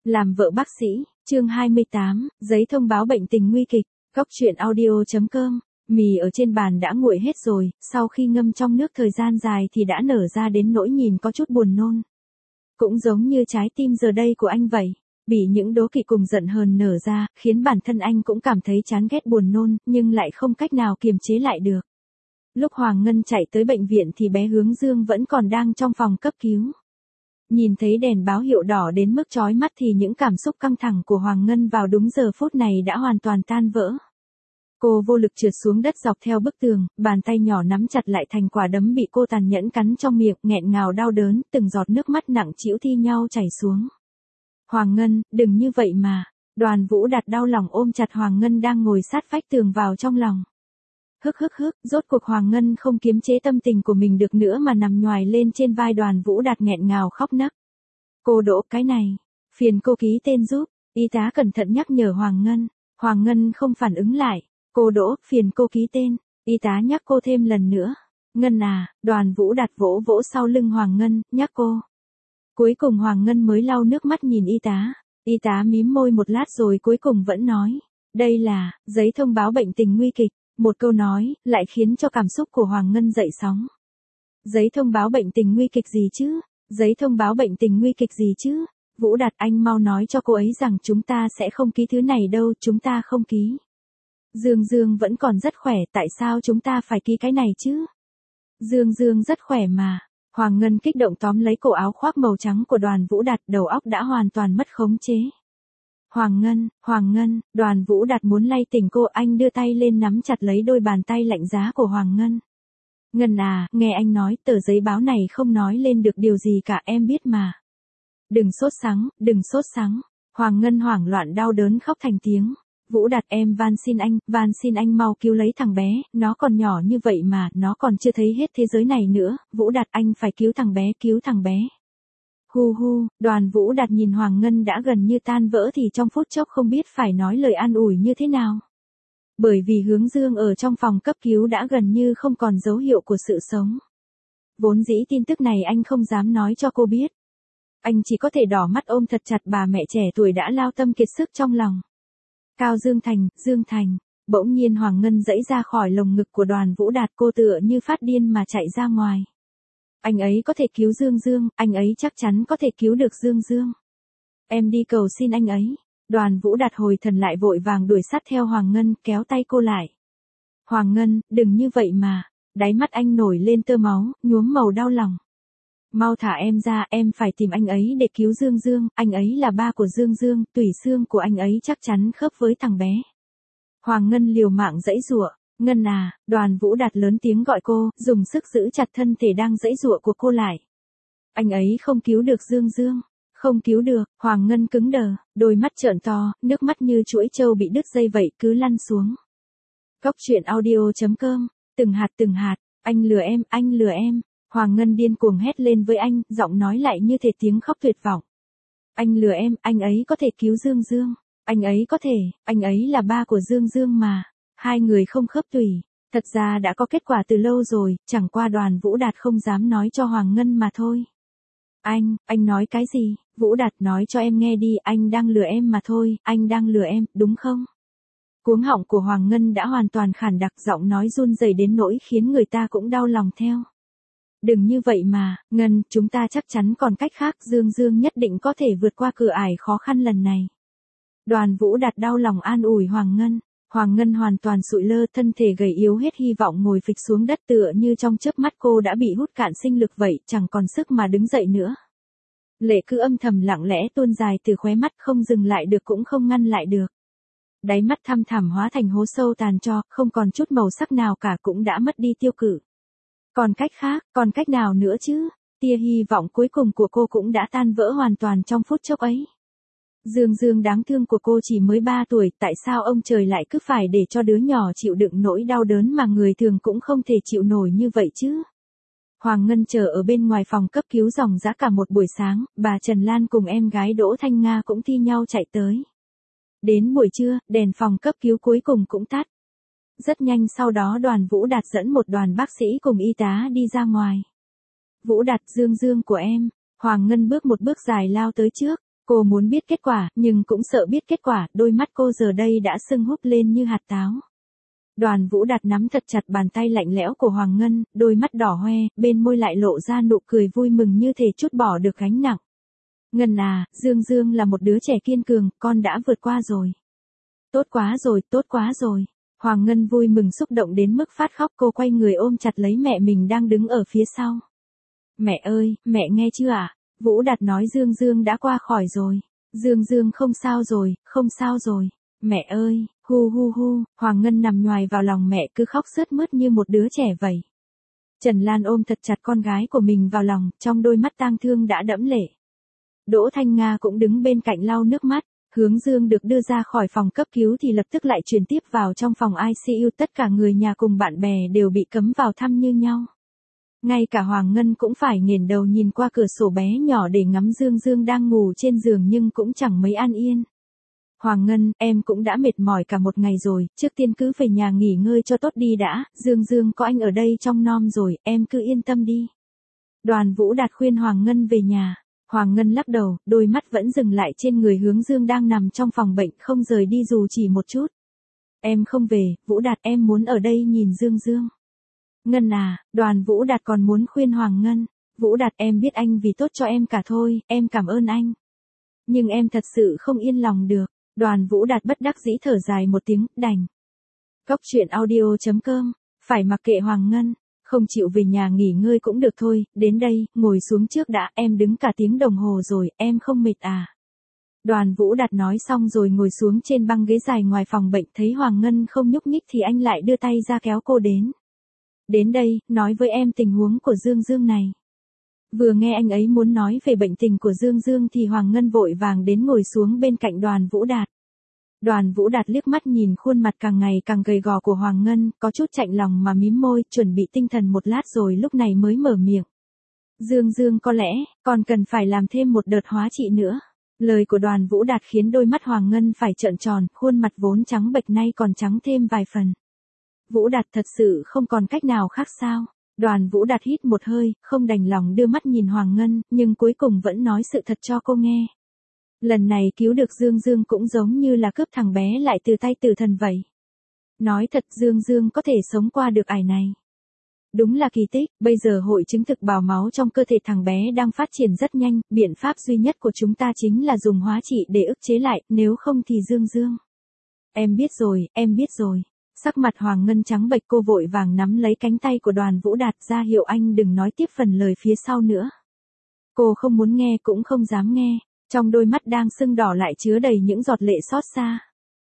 Làm vợ bác sĩ, chương 28, giấy thông báo bệnh tình nguy kịch, Cóc truyện audio.com. Mì ở trên bàn đã nguội hết rồi, sau khi ngâm trong nước thời gian dài thì đã nở ra đến nỗi nhìn có chút buồn nôn. Cũng giống như trái tim giờ đây của anh vậy, bị những đố kỵ cùng giận hờn nở ra, khiến bản thân anh cũng cảm thấy chán ghét buồn nôn, nhưng lại không cách nào kiềm chế lại được. Lúc Hoàng Ngân chạy tới bệnh viện thì bé Hướng Dương vẫn còn đang trong phòng cấp cứu. Nhìn thấy đèn báo hiệu đỏ đến mức chói mắt thì những cảm xúc căng thẳng của Hoàng Ngân vào đúng giờ phút này đã hoàn toàn tan vỡ. Cô vô lực trượt xuống đất dọc theo bức tường, bàn tay nhỏ nắm chặt lại thành quả đấm bị cô tàn nhẫn cắn trong miệng, nghẹn ngào đau đớn, từng giọt nước mắt nặng trĩu thi nhau chảy xuống. Hoàng Ngân, đừng như vậy mà. Đoàn Vũ Đạt đau lòng ôm chặt Hoàng Ngân đang ngồi sát vách tường vào trong lòng. Rốt cuộc Hoàng Ngân không kiềm chế tâm tình của mình được nữa mà nằm nhoài lên trên vai Đoàn Vũ Đạt nghẹn ngào khóc nấc. Cô Đỗ, cái này, phiền cô ký tên giúp, y tá cẩn thận nhắc nhở Hoàng Ngân. Hoàng Ngân không phản ứng lại. Cô Đỗ, phiền cô ký tên, y tá nhắc cô thêm lần nữa. Ngân à, Đoàn Vũ Đạt vỗ vỗ sau lưng Hoàng Ngân, nhắc cô. Cuối cùng Hoàng Ngân mới lau nước mắt nhìn y tá mím môi một lát rồi cuối cùng vẫn nói. Đây là, giấy thông báo bệnh tình nguy kịch. Một câu nói, lại khiến cho cảm xúc của Hoàng Ngân dậy sóng. Giấy thông báo bệnh tình nguy kịch gì chứ? Giấy thông báo bệnh tình nguy kịch gì chứ? Vũ Đạt, anh mau nói cho cô ấy rằng chúng ta sẽ không ký thứ này đâu, chúng ta không ký. Dương vẫn còn rất khỏe, tại sao chúng ta phải ký cái này chứ? Dương rất khỏe mà. Hoàng Ngân kích động tóm lấy cổ áo khoác màu trắng của Đoàn Vũ Đạt, đầu óc đã hoàn toàn mất khống chế. Hoàng Ngân, Đoàn Vũ Đạt muốn lay tỉnh cô, anh đưa tay lên nắm chặt lấy đôi bàn tay lạnh giá của Hoàng Ngân. Ngân à, nghe anh nói, tờ giấy báo này không nói lên được điều gì cả, em biết mà. Đừng sốt sắng. Hoàng Ngân hoảng loạn đau đớn khóc thành tiếng. Vũ Đạt, em van xin anh mau cứu lấy thằng bé, nó còn nhỏ như vậy mà, nó còn chưa thấy hết thế giới này nữa, Vũ Đạt, anh phải cứu thằng bé. Hu, Đoàn Vũ Đạt nhìn Hoàng Ngân đã gần như tan vỡ thì trong phút chốc không biết phải nói lời an ủi như thế nào. Bởi vì Hướng Dương ở trong phòng cấp cứu đã gần như không còn dấu hiệu của sự sống. Vốn dĩ tin tức này anh không dám nói cho cô biết. Anh chỉ có thể đỏ mắt ôm thật chặt bà mẹ trẻ tuổi đã lao tâm kiệt sức trong lòng. Cao Dương Thành, bỗng nhiên Hoàng Ngân giãy ra khỏi lồng ngực của Đoàn Vũ Đạt, cô tựa như phát điên mà chạy ra ngoài. Anh ấy có thể cứu Dương, anh ấy chắc chắn có thể cứu được Dương. Em đi cầu xin anh ấy. Đoàn Vũ Đạt hồi thần lại vội vàng đuổi sát theo Hoàng Ngân, kéo tay cô lại. Hoàng Ngân, đừng như vậy mà. Đáy mắt anh nổi lên tơ máu, nhuốm màu đau lòng. Mau thả em ra, em phải tìm anh ấy để cứu Dương, anh ấy là ba của Dương, tủy xương của anh ấy chắc chắn khớp với thằng bé. Hoàng Ngân liều mạng giãy giụa. Ngân à, Đoàn Vũ Đạt lớn tiếng gọi cô, dùng sức giữ chặt thân thể đang giãy giụa của cô lại. Anh ấy không cứu được Dương, không cứu được. Hoàng Ngân cứng đờ, đôi mắt trợn to, nước mắt như chuỗi trâu bị đứt dây vậy cứ lăn xuống. Cóc truyện audio.com, từng hạt, anh lừa em. Hoàng Ngân điên cuồng hét lên với anh, giọng nói lại như thể tiếng khóc tuyệt vọng. Anh lừa em, anh ấy có thể cứu Dương, anh ấy có thể, anh ấy là ba của Dương mà. Hai người không khớp tủy. Thật ra đã có kết quả từ lâu rồi, chẳng qua Đoàn Vũ Đạt không dám nói cho Hoàng Ngân mà thôi. Anh nói cái gì? Vũ Đạt, nói cho em nghe đi, anh đang lừa em mà thôi, anh đang lừa em, đúng không? Cuống họng của Hoàng Ngân đã hoàn toàn khản đặc, giọng nói run rẩy đến nỗi khiến người ta cũng đau lòng theo. Đừng như vậy mà, Ngân, chúng ta chắc chắn còn cách khác, Dương nhất định có thể vượt qua cửa ải khó khăn lần này. Đoàn Vũ Đạt đau lòng an ủi Hoàng Ngân. Hoàng Ngân hoàn toàn sụi lơ, thân thể gầy yếu hết hy vọng ngồi phịch xuống đất, tựa như trong chớp mắt cô đã bị hút cạn sinh lực vậy, chẳng còn sức mà đứng dậy nữa. Lệ cứ âm thầm lặng lẽ tuôn dài từ khóe mắt, không dừng lại được cũng không ngăn lại được. Đáy mắt thăm thẳm hóa thành hố sâu tàn tro, không còn chút màu sắc nào cả, cũng đã mất đi tiêu cự. Còn cách khác, còn cách nào nữa chứ? Tia hy vọng cuối cùng của cô cũng đã tan vỡ hoàn toàn trong phút chốc ấy. Dương đáng thương của cô chỉ mới 3 tuổi, tại sao ông trời lại cứ phải để cho đứa nhỏ chịu đựng nỗi đau đớn mà người thường cũng không thể chịu nổi như vậy chứ? Hoàng Ngân chờ ở bên ngoài phòng cấp cứu ròng rã cả một buổi sáng, bà Trần Lan cùng em gái Đỗ Thanh Nga cũng thi nhau chạy tới. Đến buổi trưa, đèn phòng cấp cứu cuối cùng cũng tắt. Rất nhanh sau đó Đoàn Vũ Đạt dẫn một đoàn bác sĩ cùng y tá đi ra ngoài. Vũ Đạt, Dương của em. Hoàng Ngân bước một bước dài lao tới trước. Cô muốn biết kết quả, nhưng cũng sợ biết kết quả, đôi mắt cô giờ đây đã sưng húp lên như hạt táo. Đoàn Vũ Đạt nắm thật chặt bàn tay lạnh lẽo của Hoàng Ngân, đôi mắt đỏ hoe, bên môi lại lộ ra nụ cười vui mừng như thể trút bỏ được gánh nặng. Ngân à, Dương Dương là một đứa trẻ kiên cường, con đã vượt qua rồi. Tốt quá rồi, tốt quá rồi. Hoàng Ngân vui mừng xúc động đến mức phát khóc, cô quay người ôm chặt lấy mẹ mình đang đứng ở phía sau. Mẹ ơi, mẹ nghe chưa ạ? Vũ Đạt nói Dương Dương đã qua khỏi rồi. Dương Dương không sao rồi, không sao rồi. Mẹ ơi, hu hu hu, Hoàng Ngân nằm nhoài vào lòng mẹ cứ khóc sướt mướt như một đứa trẻ vậy. Trần Lan ôm thật chặt con gái của mình vào lòng, trong đôi mắt tang thương đã đẫm lệ. Đỗ Thanh Nga cũng đứng bên cạnh lau nước mắt. Hướng Dương được đưa ra khỏi phòng cấp cứu thì lập tức lại chuyển tiếp vào trong phòng ICU, tất cả người nhà cùng bạn bè đều bị cấm vào thăm như nhau. Ngay cả Hoàng Ngân cũng phải nghiền đầu nhìn qua cửa sổ bé nhỏ để ngắm Dương Dương đang ngủ trên giường nhưng cũng chẳng mấy an yên. Hoàng Ngân, em cũng đã mệt mỏi cả một ngày rồi, trước tiên cứ về nhà nghỉ ngơi cho tốt đi đã, Dương Dương có anh ở đây trông nom rồi, em cứ yên tâm đi. Đoàn Vũ Đạt khuyên Hoàng Ngân về nhà. Hoàng Ngân lắc đầu, đôi mắt vẫn dừng lại trên người Hướng Dương đang nằm trong phòng bệnh không rời đi dù chỉ một chút. Em không về, Vũ Đạt, em muốn ở đây nhìn Dương Dương. Ngân à, Đoàn Vũ Đạt còn muốn khuyên Hoàng Ngân. Vũ Đạt, em biết anh vì tốt cho em cả thôi, em cảm ơn anh. Nhưng em thật sự không yên lòng được. Đoàn Vũ Đạt bất đắc dĩ thở dài một tiếng, đành. Cóc truyện audio.com, phải mặc kệ Hoàng Ngân. Không chịu về nhà nghỉ ngơi cũng được thôi, đến đây, ngồi xuống trước đã, em đứng cả tiếng đồng hồ rồi, em không mệt à. Đoàn Vũ Đạt nói xong rồi ngồi xuống trên băng ghế dài ngoài phòng bệnh, thấy Hoàng Ngân không nhúc nhích thì anh lại đưa tay ra kéo cô đến. Đến đây, nói với em tình huống của Dương Dương này. Vừa nghe anh ấy muốn nói về bệnh tình của Dương Dương thì Hoàng Ngân vội vàng đến ngồi xuống bên cạnh Đoàn Vũ Đạt. Đoàn Vũ Đạt liếc mắt nhìn khuôn mặt càng ngày càng gầy gò của Hoàng Ngân, có chút chạnh lòng mà mím môi, chuẩn bị tinh thần một lát rồi lúc này mới mở miệng. Dương Dương, có lẽ, còn cần phải làm thêm một đợt hóa trị nữa. Lời của Đoàn Vũ Đạt khiến đôi mắt Hoàng Ngân phải trợn tròn, khuôn mặt vốn trắng bệch nay còn trắng thêm vài phần. Vũ Đạt thật sự không còn cách nào khác sao? Đoàn Vũ Đạt hít một hơi, không đành lòng đưa mắt nhìn Hoàng Ngân, nhưng cuối cùng vẫn nói sự thật cho cô nghe. Lần này cứu được Dương Dương cũng giống như là cướp thằng bé lại từ tay tử thần vậy. Nói thật, Dương Dương có thể sống qua được ải này. Đúng là kỳ tích, bây giờ hội chứng thực bào máu trong cơ thể thằng bé đang phát triển rất nhanh, biện pháp duy nhất của chúng ta chính là dùng hóa trị để ức chế lại, nếu không thì Dương Dương. Em biết rồi, em biết rồi. Sắc mặt Hoàng Ngân trắng bệch, cô vội vàng nắm lấy cánh tay của Đoàn Vũ Đạt ra hiệu anh đừng nói tiếp phần lời phía sau nữa. Cô không muốn nghe cũng không dám nghe. Trong đôi mắt đang sưng đỏ lại chứa đầy những giọt lệ xót xa.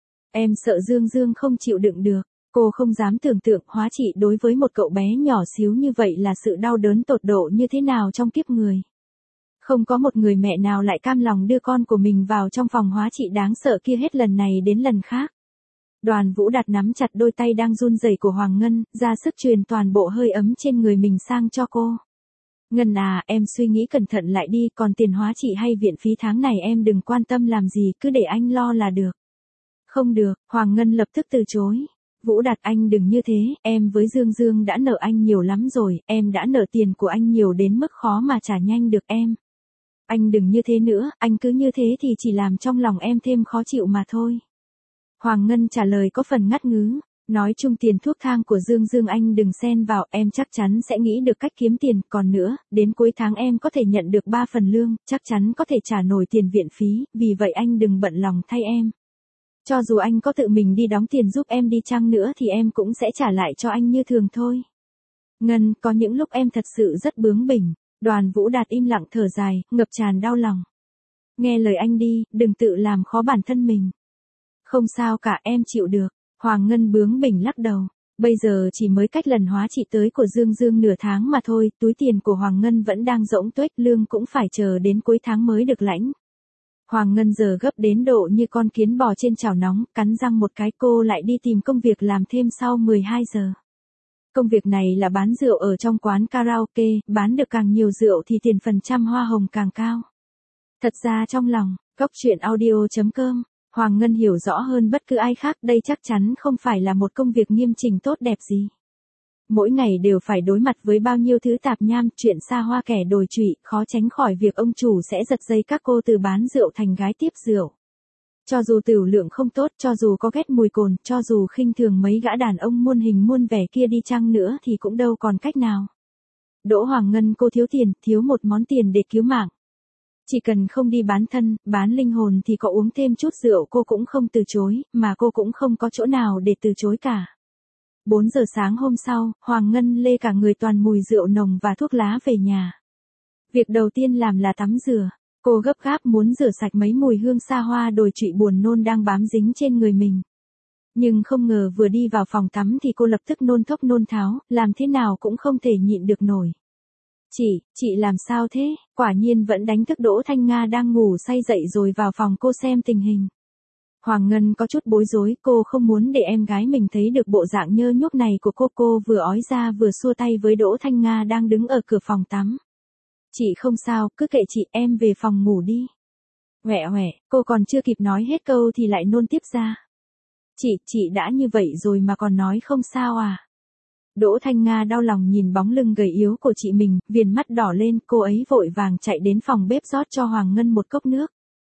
Em sợ Dương Dương không chịu đựng được. Cô không dám tưởng tượng hóa trị đối với một cậu bé nhỏ xíu như vậy là sự đau đớn tột độ như thế nào trong kiếp người. Không có một người mẹ nào lại cam lòng đưa con của mình vào trong phòng hóa trị đáng sợ kia hết lần này đến lần khác. Đoàn Vũ Đạt nắm chặt đôi tay đang run rẩy của Hoàng Ngân, ra sức truyền toàn bộ hơi ấm trên người mình sang cho cô. Ngân à, em suy nghĩ cẩn thận lại đi, còn tiền hóa trị hay viện phí tháng này em đừng quan tâm làm gì, cứ để anh lo là được. Không được, Hoàng Ngân lập tức từ chối. Vũ Đạt, anh đừng như thế, em với Dương Dương đã nợ anh nhiều lắm rồi, em đã nợ tiền của anh nhiều đến mức khó mà trả nhanh được em. Anh đừng như thế nữa, anh cứ như thế thì chỉ làm trong lòng em thêm khó chịu mà thôi. Hoàng Ngân trả lời có phần ngắt ngứ. Nói chung tiền thuốc thang của Dương Dương anh đừng xen vào, em chắc chắn sẽ nghĩ được cách kiếm tiền, còn nữa, đến cuối tháng em có thể nhận được 3 phần lương, chắc chắn có thể trả nổi tiền viện phí, vì vậy anh đừng bận lòng thay em. Cho dù anh có tự mình đi đóng tiền giúp em đi chăng nữa thì em cũng sẽ trả lại cho anh như thường thôi. Ngân, có những lúc em thật sự rất bướng bỉnh. Đoàn Vũ Đạt im lặng thở dài, ngập tràn đau lòng. Nghe lời anh đi, đừng tự làm khó bản thân mình. Không sao cả, em chịu được. Hoàng Ngân bướng bỉnh lắc đầu. Bây giờ chỉ mới cách lần hóa trị tới của Dương Dương nửa tháng mà thôi, túi tiền của Hoàng Ngân vẫn đang rỗng tuếch, lương cũng phải chờ đến cuối tháng mới được lãnh. Hoàng Ngân giờ gấp đến độ như con kiến bò trên chảo nóng, cắn răng một cái cô lại đi tìm công việc làm thêm sau 12 giờ. Công việc này là bán rượu ở trong quán karaoke, bán được càng nhiều rượu thì tiền phần trăm hoa hồng càng cao. Thật ra trong lòng, cóc truyện audio.com, Hoàng Ngân hiểu rõ hơn bất cứ ai khác đây chắc chắn không phải là một công việc nghiêm chỉnh tốt đẹp gì. Mỗi ngày đều phải đối mặt với bao nhiêu thứ tạp nham, chuyện xa hoa kẻ đồi trụy, khó tránh khỏi việc ông chủ sẽ giật dây các cô từ bán rượu thành gái tiếp rượu. Cho dù tửu lượng không tốt, cho dù có ghét mùi cồn, cho dù khinh thường mấy gã đàn ông muôn hình muôn vẻ kia đi chăng nữa thì cũng đâu còn cách nào. Đỗ Hoàng Ngân, cô thiếu tiền, thiếu một món tiền để cứu mạng. Chỉ cần không đi bán thân, bán linh hồn thì có uống thêm chút rượu cô cũng không từ chối, mà cô cũng không có chỗ nào để từ chối cả. 4 giờ sáng hôm sau, Hoàng Ngân lê cả người toàn mùi rượu nồng và thuốc lá về nhà. Việc đầu tiên làm là tắm rửa. Cô gấp gáp muốn rửa sạch mấy mùi hương xa hoa đồi trụy buồn nôn đang bám dính trên người mình. Nhưng không ngờ vừa đi vào phòng tắm thì cô lập tức nôn thốc nôn tháo, làm thế nào cũng không thể nhịn được nổi. Chị làm sao thế? Quả nhiên vẫn đánh thức Đỗ Thanh Nga đang ngủ say dậy rồi vào phòng cô xem tình hình. Hoàng Ngân có chút bối rối, cô không muốn để em gái mình thấy được bộ dạng nhơ nhuốc này của cô vừa ói ra vừa xua tay với Đỗ Thanh Nga đang đứng ở cửa phòng tắm. Chị không sao, cứ kệ chị, em về phòng ngủ đi. Huệ, cô còn chưa kịp nói hết câu thì lại nôn tiếp ra. Chị đã như vậy rồi mà còn nói không sao à? Đỗ Thanh Nga đau lòng nhìn bóng lưng gầy yếu của chị mình, viền mắt đỏ lên, cô ấy vội vàng chạy đến phòng bếp rót cho Hoàng Ngân một cốc nước.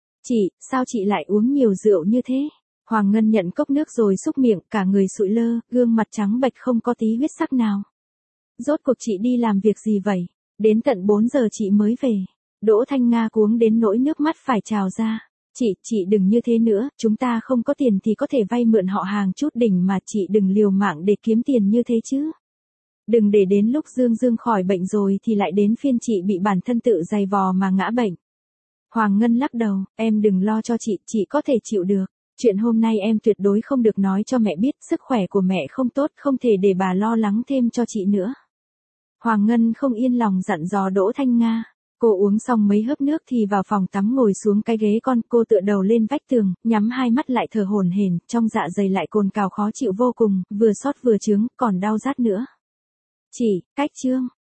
Sao chị lại uống nhiều rượu như thế? Hoàng Ngân nhận cốc nước rồi xúc miệng, cả người sụi lơ, gương mặt trắng bệch không có tí huyết sắc nào. Rốt cuộc chị đi làm việc gì vậy? Đến tận 4 giờ chị mới về. Đỗ Thanh Nga cuống đến nỗi nước mắt phải trào ra. Chị đừng như thế nữa, chúng ta không có tiền thì có thể vay mượn họ hàng chút đỉnh mà, chị đừng liều mạng để kiếm tiền như thế chứ. Đừng để đến lúc Dương khỏi bệnh rồi thì lại đến phiên chị bị bản thân tự giày vò mà ngã bệnh. Hoàng Ngân lắc đầu, em đừng lo cho chị có thể chịu được. Chuyện hôm nay em tuyệt đối không được nói cho mẹ biết, sức khỏe của mẹ không tốt, không thể để bà lo lắng thêm cho chị nữa. Hoàng Ngân không yên lòng dặn dò Đỗ Thanh Nga. Cô uống xong mấy hớp nước thì vào phòng tắm ngồi xuống cái ghế con, cô tựa đầu lên vách tường, nhắm hai mắt lại thở hổn hển, trong dạ dày lại cồn cào khó chịu vô cùng, vừa xót vừa chướng, còn đau rát nữa. Cách chương